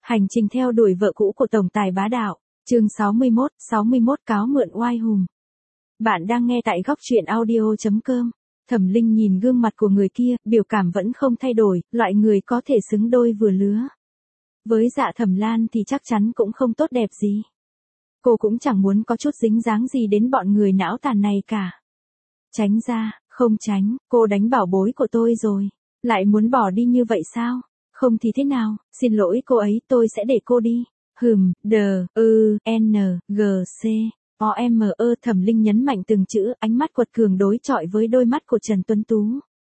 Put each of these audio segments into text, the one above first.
Hành trình theo đuổi vợ cũ của tổng tài bá đạo, chương 61 cáo mượn oai hùng. Bạn đang nghe tại góc truyện audio.com. Thẩm Linh nhìn gương mặt của người kia, biểu cảm vẫn không thay đổi, loại người có thể xứng đôi vừa lứa. Với Dạ Thẩm Lan thì chắc chắn cũng không tốt đẹp gì. Cô cũng chẳng muốn có chút dính dáng gì đến bọn người não tàn này cả. Tránh ra, không tránh, cô đánh bảo bối của tôi rồi. Lại muốn bỏ đi như vậy sao? Không thì thế nào, xin lỗi cô ấy, tôi sẽ để cô đi. Thẩm Linh nhấn mạnh từng chữ, ánh mắt quật cường đối chọi với đôi mắt của Trần Tuấn Tú.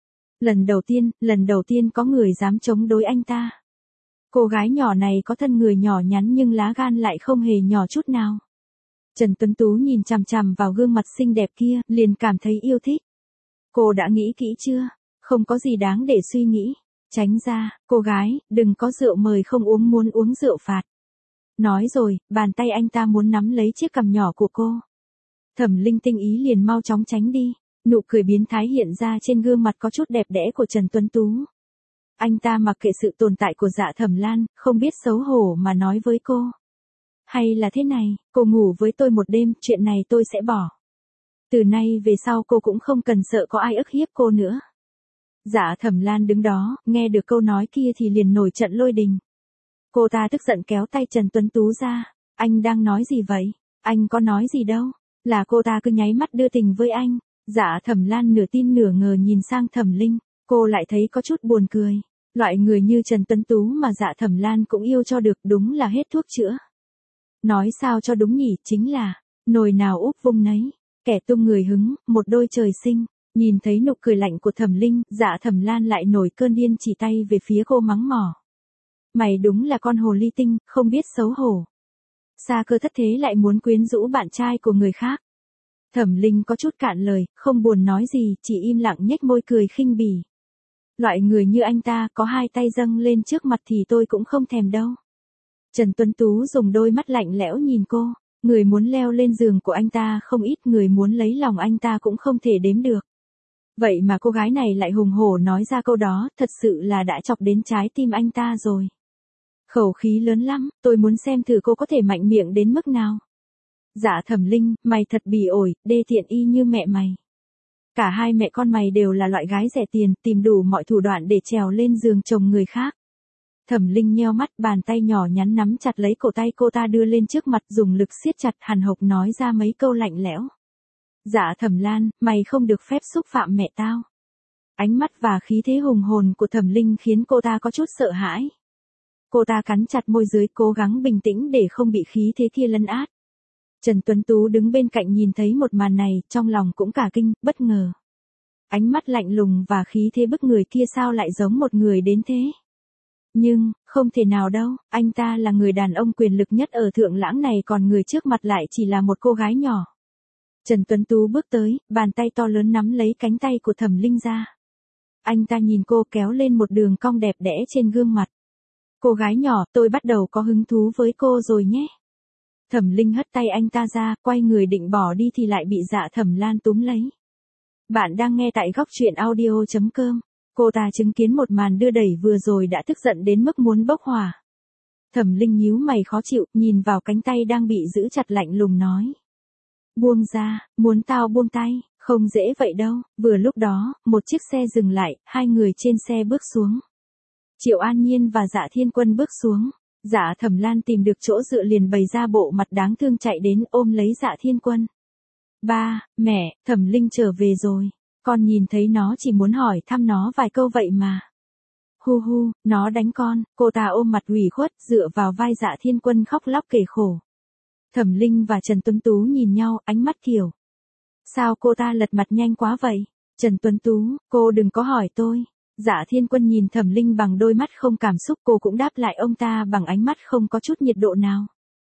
Lần đầu tiên có người dám chống đối anh ta. Cô gái nhỏ này có thân người nhỏ nhắn nhưng lá gan lại không hề nhỏ chút nào. Trần Tuấn Tú nhìn chằm chằm vào gương mặt xinh đẹp kia, liền cảm thấy yêu thích. Cô đã nghĩ kỹ chưa? Không có gì đáng để suy nghĩ. Tránh ra, cô gái, đừng có rượu mời không uống, muốn uống rượu phạt. Nói rồi, bàn tay anh ta muốn nắm lấy chiếc cằm nhỏ của cô. Thẩm Linh tinh ý liền mau chóng tránh đi. Nụ cười biến thái hiện ra trên gương mặt có chút đẹp đẽ của Trần Tuấn Tú. Anh ta mặc kệ sự tồn tại của Dạ Thẩm Lan, không biết xấu hổ mà nói với cô. Hay là thế này, cô ngủ với tôi một đêm, chuyện này tôi sẽ bỏ. Từ nay về sau cô cũng không cần sợ có ai ức hiếp cô nữa. Dạ Thẩm Lan đứng đó, nghe được câu nói kia thì liền nổi trận lôi đình. Cô ta tức giận kéo tay Trần Tuấn Tú ra. Anh đang nói gì vậy? Anh có nói gì đâu. Là cô ta cứ nháy mắt đưa tình với anh. Dạ Thẩm Lan nửa tin nửa ngờ nhìn sang Thẩm Linh. Cô lại thấy có chút buồn cười. Loại người như Trần Tuấn Tú mà Dạ Thẩm Lan cũng yêu cho được, đúng là hết thuốc chữa. Nói sao cho đúng nhỉ, chính là nồi nào úp vung nấy. Kẻ tung người hứng, một đôi trời sinh. Nhìn thấy nụ cười lạnh của Thẩm Linh, Dạ Thẩm Lan lại nổi cơn điên, chỉ tay về phía cô mắng mỏ. Mày đúng là con hồ ly tinh, không biết xấu hổ. Sa cơ thất thế lại muốn quyến rũ bạn trai của người khác. Thẩm Linh có chút cạn lời, không buồn nói gì, chỉ im lặng nhếch môi cười khinh bỉ. Loại người như anh ta có hai tay dâng lên trước mặt thì tôi cũng không thèm đâu. Trần Tuấn Tú dùng đôi mắt lạnh lẽo nhìn cô. Người muốn leo lên giường của anh ta không ít, người muốn lấy lòng anh ta cũng không thể đếm được. Vậy mà cô gái này lại hùng hổ nói ra câu đó, thật sự là đã chọc đến trái tim anh ta rồi. Khẩu khí lớn lắm, tôi muốn xem thử cô có thể mạnh miệng đến mức nào. Dạ Thẩm Linh, mày thật bỉ ổi, đê tiện y như mẹ mày. Cả hai mẹ con mày đều là loại gái rẻ tiền, tìm đủ mọi thủ đoạn để trèo lên giường chồng người khác. Thẩm Linh nheo mắt, bàn tay nhỏ nhắn nắm chặt lấy cổ tay cô ta đưa lên trước mặt, dùng lực siết chặt, hằn học nói ra mấy câu lạnh lẽo. Dạ Thẩm Lan, mày không được phép xúc phạm mẹ tao. Ánh mắt và khí thế hùng hồn của Thẩm Linh khiến cô ta có chút sợ hãi. Cô ta cắn chặt môi dưới, cố gắng bình tĩnh để không bị khí thế kia lấn át. Trần Tuấn Tú đứng bên cạnh nhìn thấy một màn này, trong lòng cũng cả kinh, bất ngờ. Ánh mắt lạnh lùng và khí thế bức người kia sao lại giống một người đến thế? Nhưng, không thể nào đâu, anh ta là người đàn ông quyền lực nhất ở Thượng Lãng này, còn người trước mặt lại chỉ là một cô gái nhỏ. Trần Tuấn Tú bước tới, bàn tay to lớn nắm lấy cánh tay của Thẩm Linh ra. Anh ta nhìn cô, kéo lên một đường cong đẹp đẽ trên gương mặt. Cô gái nhỏ, tôi bắt đầu có hứng thú với cô rồi nhé. Thẩm Linh hất tay anh ta ra, quay người định bỏ đi thì lại bị Dạ Thẩm Lan túm lấy. Bạn đang nghe tại góc truyện audio.com. Cô ta chứng kiến một màn đưa đẩy vừa rồi đã tức giận đến mức muốn bốc hỏa. Thẩm Linh nhíu mày khó chịu, nhìn vào cánh tay đang bị giữ chặt, lạnh lùng nói. Buông ra, muốn tao buông tay, không dễ vậy đâu. Vừa lúc đó, một chiếc xe dừng lại, hai người trên xe bước xuống. Triệu An Nhiên và Dạ Thiên Quân bước xuống. Dạ Thẩm Lan tìm được chỗ dựa liền bày ra bộ mặt đáng thương chạy đến ôm lấy Dạ Thiên Quân. Ba, mẹ, Thẩm Linh trở về rồi. Con nhìn thấy nó chỉ muốn hỏi thăm nó vài câu vậy mà. Hu hu, nó đánh con. Cô ta ôm mặt ủy khuất, dựa vào vai Dạ Thiên Quân khóc lóc kể khổ. Thẩm Linh và Trần Tuấn Tú nhìn nhau, ánh mắt kiểu. Sao cô ta lật mặt nhanh quá vậy? Trần Tuấn Tú, cô đừng có hỏi tôi. Dạ Thiên Quân nhìn Thẩm Linh bằng đôi mắt không cảm xúc, cô cũng đáp lại ông ta bằng ánh mắt không có chút nhiệt độ nào.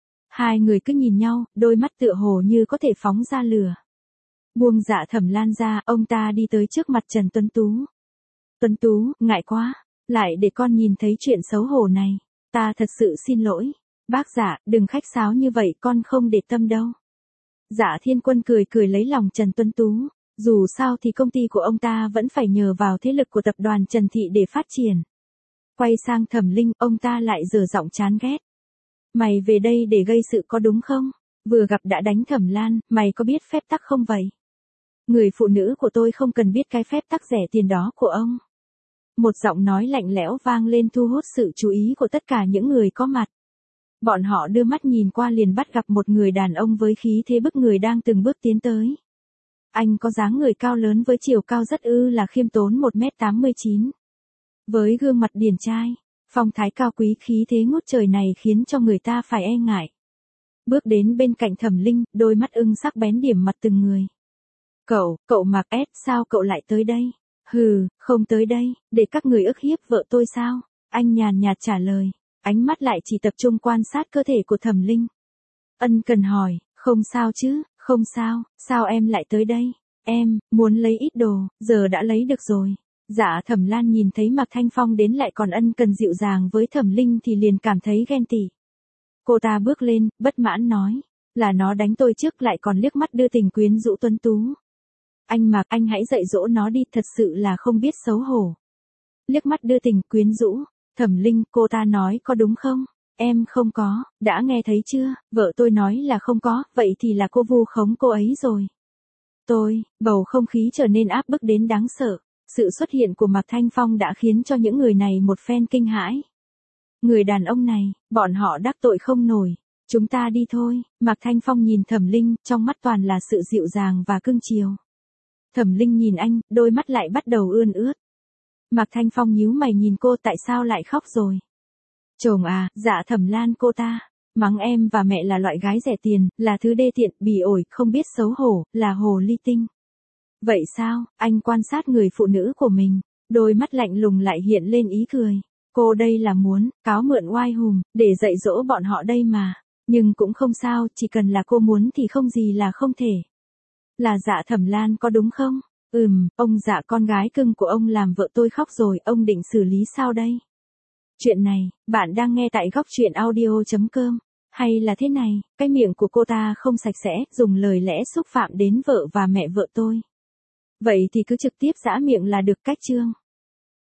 Hai người cứ nhìn nhau, đôi mắt tựa hồ như có thể phóng ra lửa. Buông Dạ Thẩm Lan ra, ông ta đi tới trước mặt Trần Tuấn Tú. Tuấn Tú, ngại quá, lại để con nhìn thấy chuyện xấu hổ này. Ta thật sự xin lỗi. Bác Dạ, đừng khách sáo như vậy, con không để tâm đâu. Dạ Thiên Quân cười cười lấy lòng Trần Tuấn Tú. Dù sao thì công ty của ông ta vẫn phải nhờ vào thế lực của tập đoàn Trần Thị để phát triển. Quay sang Thẩm Linh, ông ta lại giở giọng chán ghét. Mày về đây để gây sự có đúng không? Vừa gặp đã đánh Thẩm Lan, mày có biết phép tắc không vậy? Người phụ nữ của tôi không cần biết cái phép tắc rẻ tiền đó của ông. Một giọng nói lạnh lẽo vang lên thu hút sự chú ý của tất cả những người có mặt. Bọn họ đưa mắt nhìn qua liền bắt gặp một người đàn ông với khí thế bức người đang từng bước tiến tới. Anh có dáng người cao lớn với chiều cao rất là khiêm tốn 1m89. Với gương mặt điển trai, phong thái cao quý khí thế ngút trời này khiến cho người ta phải e ngại. Bước đến bên cạnh Thẩm Linh, đôi mắt ưng sắc bén điểm mặt từng người. Cậu Mạc S, sao cậu lại tới đây? Hừ, không tới đây, để các người ức hiếp vợ tôi sao? Anh nhàn nhạt trả lời, ánh mắt lại chỉ tập trung quan sát cơ thể của Thẩm Linh. Ân cần hỏi, không sao chứ, không sao, sao em lại tới đây? Em, muốn lấy ít đồ, giờ đã lấy được rồi. Dạ Thẩm Lan nhìn thấy Mạc Thanh Phong đến lại còn ân cần dịu dàng với Thẩm Linh thì liền cảm thấy ghen tị. Cô ta bước lên, bất mãn nói, là nó đánh tôi trước lại còn liếc mắt đưa tình quyến rũ tuấn tú. Anh Mạc, anh hãy dạy dỗ nó đi, thật sự là không biết xấu hổ. Liếc mắt đưa tình quyến rũ, Thẩm Linh, cô ta nói có đúng không? Em không có, đã nghe thấy chưa, vợ tôi nói là không có, vậy thì là cô vu khống cô ấy rồi. Bầu không khí trở nên áp bức đến đáng sợ. Sự xuất hiện của Mạc Thanh Phong đã khiến cho những người này một phen kinh hãi. Người đàn ông này, bọn họ đắc tội không nổi. Chúng ta đi thôi. Mạc Thanh Phong nhìn Thẩm Linh, trong mắt toàn là sự dịu dàng và cưng chiều. Thẩm Linh nhìn anh, đôi mắt lại bắt đầu ươn ướt. Mạc Thanh Phong nhíu mày nhìn cô, tại sao lại khóc rồi? Chồng à, dạ Thẩm Lan cô ta. Mắng em và mẹ là loại gái rẻ tiền, là thứ đê tiện, bỉ ổi, không biết xấu hổ, là hồ ly tinh. Vậy sao? Anh quan sát người phụ nữ của mình, đôi mắt lạnh lùng lại hiện lên ý cười. Cô đây là muốn cáo mượn oai hùng để dạy dỗ bọn họ đây mà. Nhưng cũng không sao, chỉ cần là cô muốn thì không gì là không thể. Là dạ Thẩm Lan có đúng không? Ông dạ con gái cưng của ông làm vợ tôi khóc rồi, ông định xử lý sao đây? Chuyện này, bạn đang nghe tại góc truyện audio.com. Hay là thế này, cái miệng của cô ta không sạch sẽ, dùng lời lẽ xúc phạm đến vợ và mẹ vợ tôi. Vậy thì cứ trực tiếp giã miệng là được, cách chương.